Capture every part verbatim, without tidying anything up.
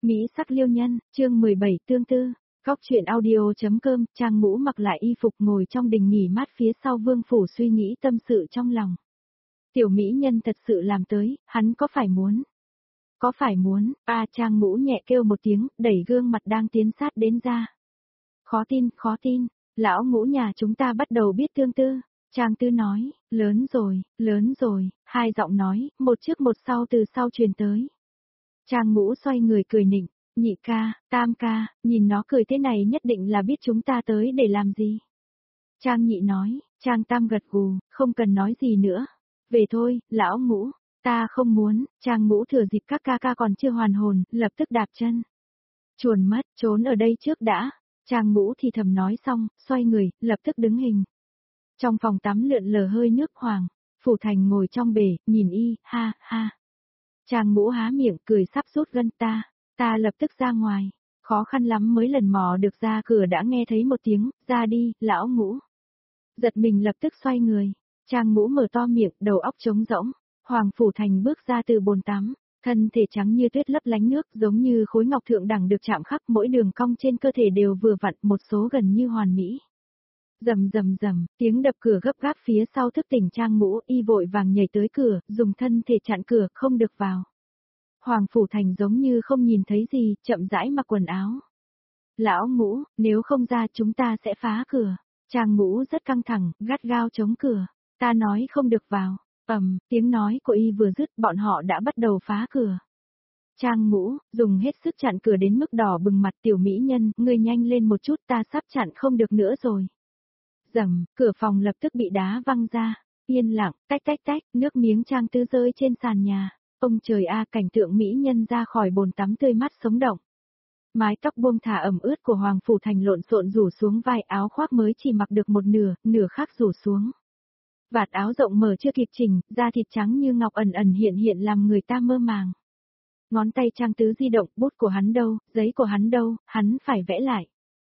Mỹ sắc liêu nhân, chương mười bảy tương tư, góc truyện audio.com, Trang Ngũ mặc lại y phục ngồi trong đình nghỉ mát phía sau vương phủ suy nghĩ tâm sự trong lòng. Tiểu Mỹ nhân thật sự làm tới, hắn có phải muốn? Có phải muốn, a Trang Ngũ nhẹ kêu một tiếng, đẩy gương mặt đang tiến sát đến ra. Khó tin, khó tin, lão Ngũ nhà chúng ta bắt đầu biết tương tư. Trang Tư nói, lớn rồi, lớn rồi, hai giọng nói, một trước một sau từ sau truyền tới. Trang Ngũ xoay người cười nịnh, nhị ca, tam ca, nhìn nó cười thế này nhất định là biết chúng ta tới để làm gì. Trang nhị nói, Trang tam gật gù, không cần nói gì nữa. Về thôi, lão Ngũ, ta không muốn. Trang Ngũ thừa dịp các ca ca còn chưa hoàn hồn, lập tức đạp chân. Chuồn mất, trốn ở đây trước đã. Trang Ngũ thì thầm nói xong, xoay người, lập tức đứng hình. Trong phòng tắm lượn lờ hơi nước hoàng, Phủ Thành ngồi trong bể, nhìn y, ha, ha. Trang Ngũ há miệng cười sắp rút gân ta, ta lập tức ra ngoài, khó khăn lắm mới lần mò được ra cửa đã nghe thấy một tiếng, ra đi, lão Ngũ. Giật mình lập tức xoay người, Trang Ngũ mở to miệng, đầu óc trống rỗng, Hoàng Phủ Thành bước ra từ bồn tắm, thân thể trắng như tuyết lấp lánh nước giống như khối ngọc thượng đẳng được chạm khắc mỗi đường cong trên cơ thể đều vừa vặn một số gần như hoàn mỹ. Rầm rầm rầm, tiếng đập cửa gấp gáp phía sau thức tỉnh Trang Ngũ, y vội vàng nhảy tới cửa, dùng thân thể chặn cửa, không được vào. Hoàng Phủ Thành giống như không nhìn thấy gì, chậm rãi mặc quần áo. Lão Ngũ, nếu không ra chúng ta sẽ phá cửa. Trang Ngũ rất căng thẳng, gắt gao chống cửa. Ta nói không được vào. Ầm, tiếng nói của y vừa dứt, bọn họ đã bắt đầu phá cửa. Trang Ngũ, dùng hết sức chặn cửa đến mức đỏ bừng mặt, tiểu mỹ nhân, ngươi nhanh lên một chút, ta sắp chặn không được nữa rồi. Rầm, cửa phòng lập tức bị đá văng ra. Yên lặng, tách tách tách, nước miếng Trang Tư rơi trên sàn nhà. Ông trời a, cảnh tượng mỹ nhân ra khỏi bồn tắm tươi mát sống động. Mái tóc buông thả ẩm ướt của Hoàng Phủ Thành lộn xộn rủ xuống vai, áo khoác mới chỉ mặc được một nửa, nửa khác rủ xuống. Vạt áo rộng mở chưa kịp chỉnh, da thịt trắng như ngọc ẩn ẩn hiện hiện làm người ta mơ màng. Ngón tay Trang Tứ di động, bút của hắn đâu, giấy của hắn đâu, hắn phải vẽ lại.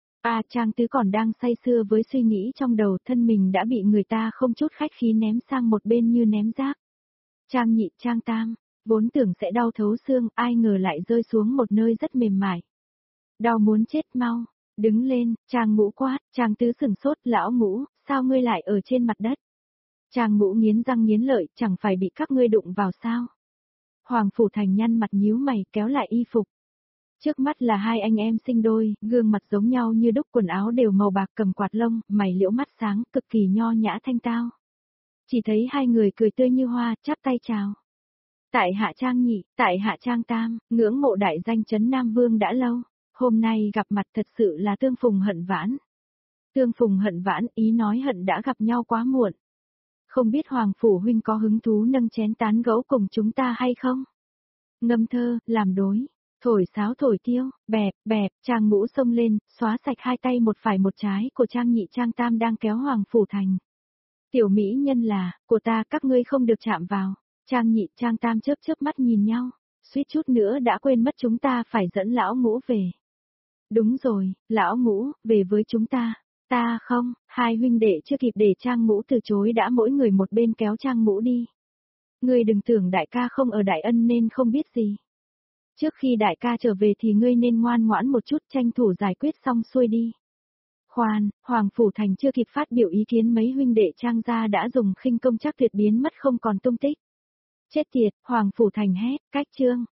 A Trang Tứ còn đang say sưa với suy nghĩ trong đầu, thân mình đã bị người ta không chút khách khí ném sang một bên như ném rác. Trang Nhị, Trang Tam, vốn tưởng sẽ đau thấu xương, ai ngờ lại rơi xuống một nơi rất mềm mại. Đau muốn chết mau, đứng lên, Trang Ngũ quát, Trang Tứ sừng sốt, lão Ngũ, sao ngươi lại ở trên mặt đất? Trang Ngũ nghiến răng nghiến lợi, chẳng phải bị các ngươi đụng vào sao? Hoàng Phủ Thành nhăn mặt nhíu mày, kéo lại y phục. Trước mắt là hai anh em sinh đôi, gương mặt giống nhau như đúc, quần áo đều màu bạc, cầm quạt lông, mày liễu mắt sáng, cực kỳ nho nhã thanh tao. Chỉ thấy hai người cười tươi như hoa, chắp tay chào. Tại hạ Trang Nhị, tại hạ Trang Tam, ngưỡng mộ đại danh trấn Nam Vương đã lâu, hôm nay gặp mặt thật sự là tương phùng hận vãn. Tương phùng hận vãn, ý nói hận đã gặp nhau quá muộn. Không biết Hoàng Phủ huynh có hứng thú nâng chén tán gẫu cùng chúng ta hay không? Ngâm thơ, làm đối, thổi sáo thổi tiêu, bẹp, bẹp, Trang Ngũ xông lên, xóa sạch hai tay một phải một trái của Trang Nhị Trang Tam đang kéo Hoàng Phủ Thành. Tiểu mỹ nhân là, của ta, các ngươi không được chạm vào. Trang Nhị Trang Tam chớp chớp mắt nhìn nhau, suýt chút nữa đã quên mất chúng ta phải dẫn lão Ngũ về. Đúng rồi, lão Ngũ, về với chúng ta. Ta không, hai huynh đệ chưa kịp để Trang Ngũ từ chối đã mỗi người một bên kéo Trang Ngũ đi. Ngươi đừng tưởng đại ca không ở Đại Ân nên không biết gì. Trước khi đại ca trở về thì ngươi nên ngoan ngoãn một chút, tranh thủ giải quyết xong xuôi đi. Khoan, Hoàng Phủ Thành chưa kịp phát biểu ý kiến mấy huynh đệ Trang gia đã dùng khinh công chắc tuyệt biến mất không còn tung tích. Chết tiệt, Hoàng Phủ Thành hét, cách chương.